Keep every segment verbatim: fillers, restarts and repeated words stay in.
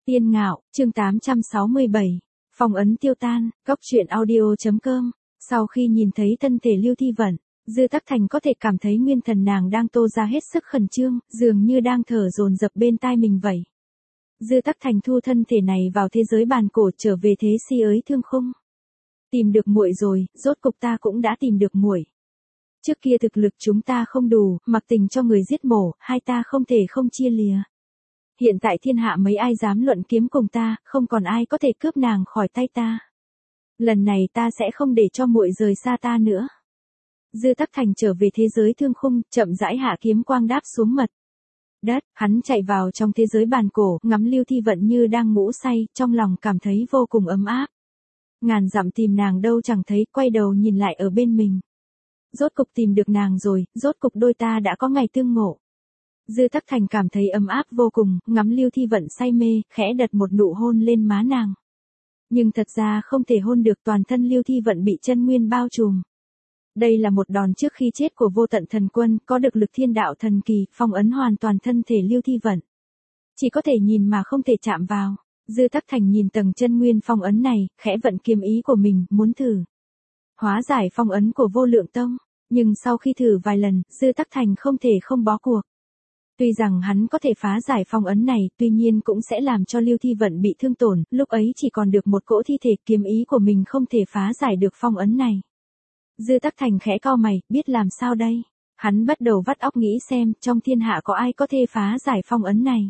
Tiên Ngạo, chương tám trăm sáu mươi bảy. Phong ấn tiêu tan, góc truyện audio.com. Sau khi nhìn thấy thân thể Lưu Thi Vận, Dư Tắc Thành có thể cảm thấy nguyên thần nàng đang tô ra hết sức khẩn trương, dường như đang thở dồn dập bên tai mình vậy. Dư Tắc Thành thu thân thể này vào thế giới bàn cổ trở về thế si ới thương khung. Tìm được muội rồi, rốt cục ta cũng đã tìm được muội. Trước kia thực lực chúng ta không đủ, mặc tình cho người giết mổ, hai ta không thể không chia lìa. Hiện tại thiên hạ mấy ai dám luận kiếm cùng ta, không còn ai có thể cướp nàng khỏi tay ta. Lần này ta sẽ không để cho muội rời xa ta nữa. Dư Tắc Thành trở về thế giới thương khung, chậm rãi hạ kiếm quang đáp xuống mặt đất, hắn chạy vào trong thế giới bàn cổ, ngắm Lưu Thi Vận như đang ngủ say, trong lòng cảm thấy vô cùng ấm áp. Ngàn dặm tìm nàng đâu chẳng thấy, quay đầu nhìn lại ở bên mình. Rốt cục tìm được nàng rồi, rốt cục đôi ta đã có ngày tương ngộ. Dư Tắc Thành cảm thấy ấm áp vô cùng, ngắm Lưu Thi Vận say mê, khẽ đặt một nụ hôn lên má nàng. Nhưng thật ra không thể hôn được, toàn thân Lưu Thi Vận bị chân nguyên bao trùm. Đây là một đòn trước khi chết của Vô Tận Thần Quân, có được lực thiên đạo thần kỳ, phong ấn hoàn toàn thân thể Lưu Thi Vận. Chỉ có thể nhìn mà không thể chạm vào. Dư Tắc Thành nhìn tầng chân nguyên phong ấn này, khẽ vận kiếm ý của mình, muốn thử hóa giải phong ấn của Vô Lượng Tông. Nhưng sau khi thử vài lần, Dư Tắc Thành không thể không bó cuộc. Tuy rằng hắn có thể phá giải phong ấn này, tuy nhiên cũng sẽ làm cho Lưu Thi Vận bị thương tổn, lúc ấy chỉ còn được một cỗ thi thể, kiếm ý của mình không thể phá giải được phong ấn này. Dư Tắc Thành khẽ cau mày, biết làm sao đây? Hắn bắt đầu vắt óc nghĩ xem, trong thiên hạ có ai có thể phá giải phong ấn này.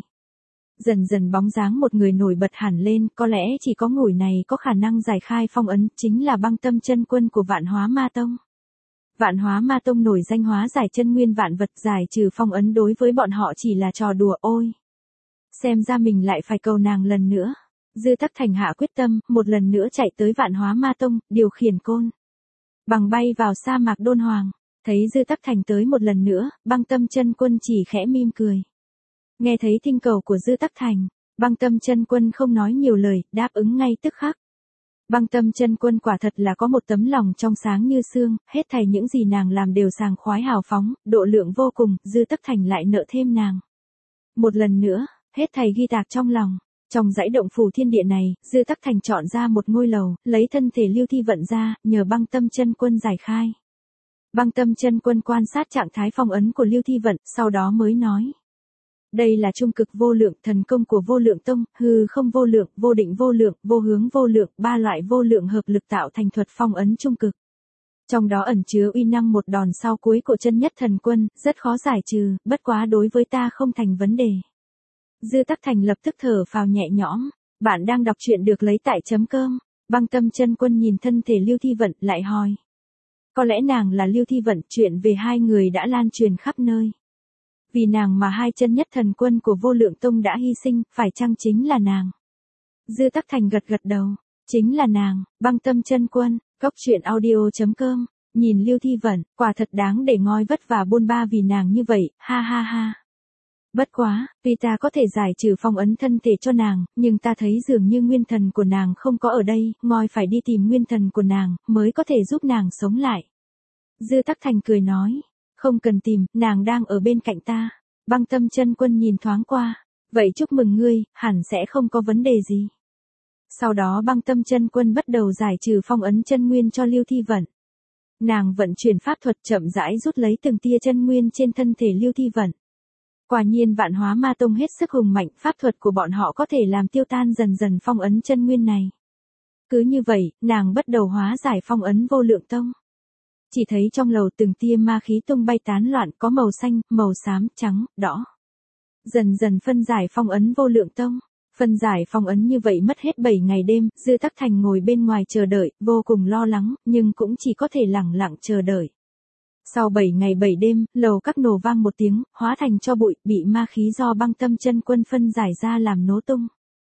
Dần dần bóng dáng một người nổi bật hẳn lên, có lẽ chỉ có người này có khả năng giải khai phong ấn, chính là Băng Tâm Chân Quân của Vạn Hóa Ma Tông. Vạn Hóa Ma Tông nổi danh hóa giải chân nguyên vạn vật, giải trừ phong ấn đối với bọn họ chỉ là trò đùa. Ôi! Xem ra mình lại phải cầu nàng lần nữa. Dư Tắc Thành hạ quyết tâm, một lần nữa chạy tới Vạn Hóa Ma Tông, điều khiển côn bằng bay vào sa mạc Đôn Hoàng. Thấy Dư Tắc Thành tới một lần nữa, Băng Tâm Chân Quân chỉ khẽ mỉm cười. Nghe thấy thỉnh cầu của Dư Tắc Thành, Băng Tâm Chân Quân không nói nhiều lời, đáp ứng ngay tức khắc. Băng Tâm Chân Quân quả thật là có một tấm lòng trong sáng như sương, hết thảy những gì nàng làm đều sảng khoái hào phóng, độ lượng vô cùng, Dư Tắc Thành lại nợ thêm nàng. Một lần nữa, hết thảy ghi tạc trong lòng. Trong dãy động phủ thiên địa này, Dư Tắc Thành chọn ra một ngôi lầu, lấy thân thể Lưu Thi Vận ra, nhờ Băng Tâm Chân Quân giải khai. Băng Tâm Chân Quân quan sát trạng thái phong ấn của Lưu Thi Vận, sau đó mới nói. Đây là trung cực vô lượng, thần công của Vô Lượng Tông, hư không vô lượng, vô định vô lượng, vô hướng vô lượng, ba loại vô lượng hợp lực tạo thành thuật phong ấn trung cực. Trong đó ẩn chứa uy năng một đòn sau cuối của chân nhất thần quân, rất khó giải trừ, bất quá đối với ta không thành vấn đề. Dư Tắc Thành lập tức thở phào nhẹ nhõm. Bạn đang đọc truyện được lấy tại chấm cơm. Băng Tâm Chân Quân nhìn thân thể Lưu Thi Vận, lại hỏi. Có lẽ nàng là Lưu Thi Vận, chuyện về hai người đã lan truyền khắp nơi. Vì nàng mà hai chân nhất thần quân của Vô Lượng Tông đã hy sinh, phải chăng chính là nàng? Dư Tắc Thành gật gật đầu. Chính là nàng, Băng Tâm Chân Quân, góc truyện audio.com. Nhìn Lưu Thi Vận, quả thật đáng để ngoi vất vả bôn ba vì nàng như vậy, ha ha ha. Bất quá, tuy ta có thể giải trừ phong ấn thân thể cho nàng, nhưng ta thấy dường như nguyên thần của nàng không có ở đây, ngoi phải đi tìm nguyên thần của nàng, mới có thể giúp nàng sống lại. Dư Tắc Thành cười nói. Không cần tìm, nàng đang ở bên cạnh ta. Băng Tâm Chân Quân nhìn thoáng qua. Vậy chúc mừng ngươi, hẳn sẽ không có vấn đề gì. Sau đó Băng Tâm Chân Quân bắt đầu giải trừ phong ấn chân nguyên cho Lưu Thi Vận. Nàng vận chuyển pháp thuật chậm rãi rút lấy từng tia chân nguyên trên thân thể Lưu Thi Vận. Quả nhiên Vạn Hóa Ma Tông hết sức hùng mạnh, pháp thuật của bọn họ có thể làm tiêu tan dần dần phong ấn chân nguyên này. Cứ như vậy, nàng bắt đầu hóa giải phong ấn Vô Lượng Tông. Chỉ thấy trong lầu từng tia ma khí tung bay tán loạn, có màu xanh, màu xám, trắng, đỏ. Dần dần phân giải phong ấn Vô Lượng Tông. Phân giải phong ấn như vậy mất hết bảy ngày đêm, Dư Tắc Thành ngồi bên ngoài chờ đợi, vô cùng lo lắng, nhưng cũng chỉ có thể lẳng lặng chờ đợi. Sau bảy ngày bảy đêm, lầu các nổ vang một tiếng, hóa thành tro bụi, bị ma khí do Băng Tâm Chân Quân phân giải ra làm nổ tung.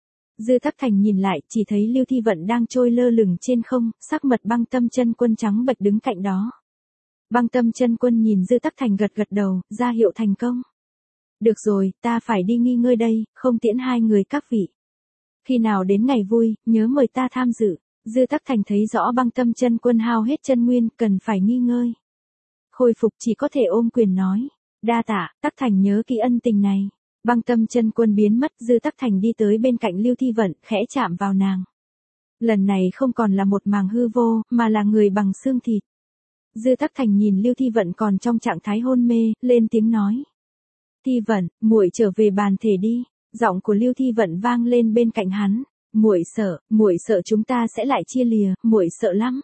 Dư Tắc Thành nhìn lại, chỉ thấy Lưu Thi Vận đang trôi lơ lửng trên không, sắc mặt Băng Tâm Chân Quân trắng bệch đứng cạnh đó. Băng Tâm Chân Quân nhìn Dư Tắc Thành gật gật đầu, ra hiệu thành công. Được rồi, ta phải đi nghỉ ngơi đây, không tiễn hai người các vị. Khi nào đến ngày vui, nhớ mời ta tham dự. Dư Tắc Thành thấy rõ Băng Tâm Chân Quân hao hết chân nguyên, cần phải nghỉ ngơi. Khôi phục chỉ có thể ôm quyền nói. Đa tạ, Tắc Thành nhớ kỹ ân tình này. Băng Tâm chân quân biến mất, Dư Tắc Thành đi tới bên cạnh Lưu Thi Vận, khẽ chạm vào nàng. Lần này không còn là một màng hư vô, mà là người bằng xương thịt. Dư Tắc Thành nhìn Lưu Thi Vận còn trong trạng thái hôn mê, lên tiếng nói. Thi Vận, muội trở về bàn thể đi. Giọng của Lưu Thi Vận vang lên bên cạnh hắn. Muội sợ, muội sợ chúng ta sẽ lại chia lìa, muội sợ lắm.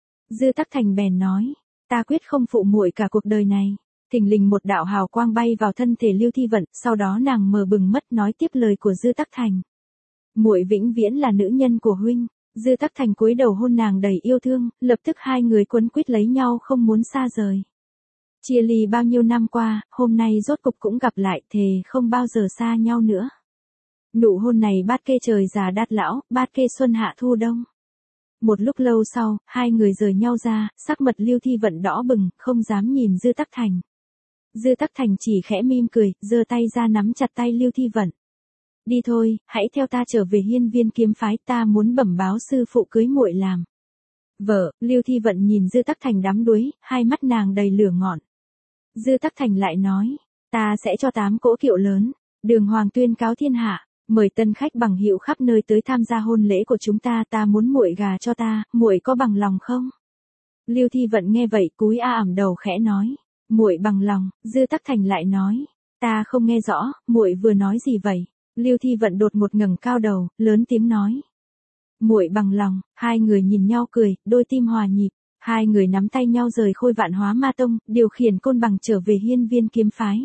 Dư Tắc Thành bèn nói, ta quyết không phụ muội cả cuộc đời này. Thình lình một đạo hào quang bay vào thân thể Lưu Thi Vận, sau đó nàng mờ bừng mất nói tiếp lời của Dư Tắc Thành. Muội vĩnh viễn là nữ nhân của huynh. Dư Tắc Thành cúi đầu hôn nàng đầy yêu thương, lập tức hai người quấn quýt lấy nhau không muốn xa rời. Chia ly bao nhiêu năm qua, hôm nay rốt cục cũng gặp lại, thề không bao giờ xa nhau nữa. Nụ hôn này bát kê trời già đát lão, bát kê xuân hạ thu đông. Một lúc lâu sau, hai người rời nhau ra, sắc mặt Lưu Thi Vận đỏ bừng, không dám nhìn Dư Tắc Thành. Dư Tắc Thành chỉ khẽ mỉm cười, giơ tay ra nắm chặt tay Lưu Thi Vận. Đi thôi, hãy theo ta trở về Hiên Viên kiếm phái, ta muốn bẩm báo sư phụ cưới muội làm vợ. Lưu Thi Vận nhìn Dư Tắc Thành đắm đuối, hai mắt nàng đầy lửa ngọn. Dư Tắc Thành lại nói, ta sẽ cho tám cỗ kiệu lớn, đường hoàng tuyên cáo thiên hạ, mời tân khách bằng hữu khắp nơi tới tham gia hôn lễ của chúng ta, ta muốn muội gà cho ta, muội có bằng lòng không? Lưu Thi Vận nghe vậy cúi a ảm đầu khẽ nói, muội bằng lòng. Dư Tắc Thành lại nói, ta không nghe rõ, muội vừa nói gì vậy? Lưu Thi Vận đột một ngẩng cao đầu, lớn tiếng nói, muội bằng lòng. Hai người nhìn nhau cười, đôi tim hòa nhịp. Hai người nắm tay nhau rời Khôi Vạn Hóa Ma Tông, điều khiển côn bằng trở về Hiên Viên kiếm phái.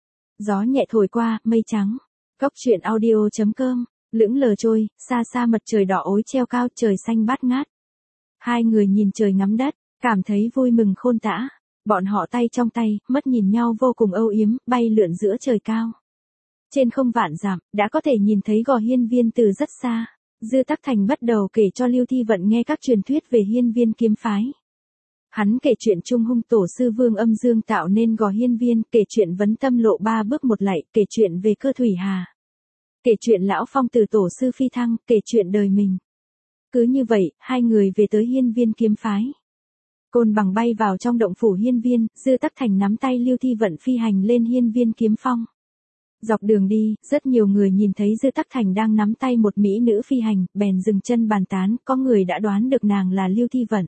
Gió nhẹ thổi qua, mây trắng. Cốc truyện audio chấm com, lững lờ trôi, xa xa mặt trời đỏ ối treo cao, trời xanh bát ngát. Hai người nhìn trời ngắm đất, cảm thấy vui mừng khôn tả. Bọn họ tay trong tay, mắt nhìn nhau vô cùng âu yếm, bay lượn giữa trời cao. Trên không vạn dặm, đã có thể nhìn thấy Gò Hiên Viên từ rất xa. Dư Tắc Thành bắt đầu kể cho Lưu Thi Vận nghe các truyền thuyết về Hiên Viên kiếm phái. Hắn kể chuyện Trung Hung tổ sư Vương Âm Dương tạo nên Gò Hiên Viên, kể chuyện Vấn Tâm lộ ba bước một lạy, kể chuyện về Cơ Thủy Hà, kể chuyện Lão Phong từ tổ sư Phi Thăng, kể chuyện đời mình. Cứ như vậy, hai người về tới Hiên Viên kiếm phái. Côn bằng bay vào trong động phủ Hiên Viên, Dư Tắc Thành nắm tay Lưu Thi Vận phi hành lên Hiên Viên kiếm phong. Dọc đường đi, rất nhiều người nhìn thấy Dư Tắc Thành đang nắm tay một mỹ nữ phi hành, bèn dừng chân bàn tán, có người đã đoán được nàng là Lưu Thi Vận.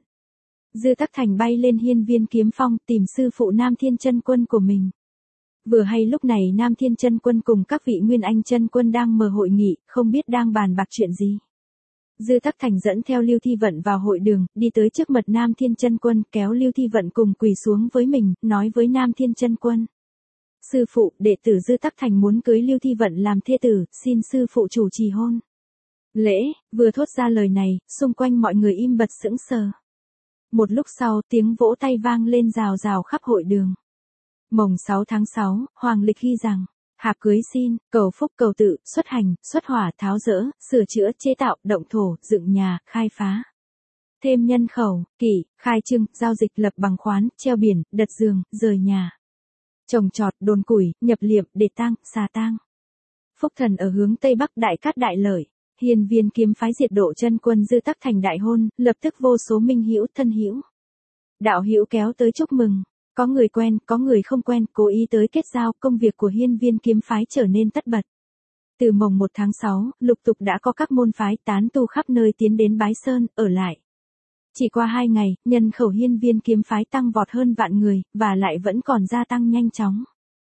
Dư Tắc Thành bay lên Hiên Viên kiếm phong, tìm sư phụ Nam Thiên Chân Quân của mình. Vừa hay lúc này Nam Thiên Chân Quân cùng các vị Nguyên Anh Chân Quân đang mở hội nghị, không biết đang bàn bạc chuyện gì. Dư Tắc Thành dẫn theo Lưu Thi Vận vào hội đường, đi tới trước mặt Nam Thiên Chân Quân, kéo Lưu Thi Vận cùng quỳ xuống với mình, nói với Nam Thiên Chân Quân. Sư phụ, đệ tử Dư Tắc Thành muốn cưới Lưu Thi Vận làm thê tử, xin sư phụ chủ trì hôn lễ. Vừa thốt ra lời này, xung quanh mọi người im bặt sững sờ. Một lúc sau, tiếng vỗ tay vang lên rào rào khắp hội đường. Mồng sáu tháng sáu, Hoàng Lịch ghi rằng, hạp cưới xin, cầu phúc cầu tự, xuất hành, xuất hỏa, tháo dỡ, sửa chữa, chế tạo, động thổ, dựng nhà, khai phá. Thêm nhân khẩu, kỷ, khai trưng, giao dịch, lập bằng khoán, treo biển, đặt giường, rời nhà. Trồng trọt, đồn củi, nhập liệm, để tang, xà tang. Phúc thần ở hướng Tây Bắc đại cát đại lợi. Hiên Viên kiếm phái diệt độ chân quân Dư Tắc Thành đại hôn, lập tức vô số minh hữu thân hữu. Đạo hữu kéo tới chúc mừng. Có người quen, có người không quen, cố ý tới kết giao, công việc của Hiên Viên kiếm phái trở nên tất bật. Từ mồng một tháng sáu, lục tục đã có các môn phái tán tu khắp nơi tiến đến Bái Sơn, ở lại. Chỉ qua hai ngày, nhân khẩu Hiên Viên kiếm phái tăng vọt hơn vạn người, và lại vẫn còn gia tăng nhanh chóng.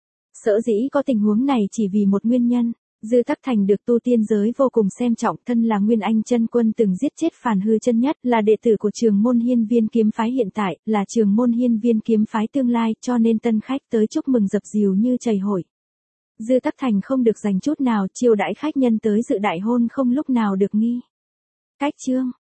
Sở dĩ có tình huống này chỉ vì một nguyên nhân. Dư Tắc Thành được tu tiên giới vô cùng xem trọng, thân là Nguyên Anh Chân Quân từng giết chết Phàn Hư Chân Nhất, là đệ tử của trường môn Hiên Viên kiếm phái hiện tại, là trường môn Hiên Viên kiếm phái tương lai, cho nên tân khách tới chúc mừng dập dìu như chày hội. Dư Tắc Thành không được dành chút nào, chiêu đãi khách nhân tới dự đại hôn không lúc nào được nghi cách chương.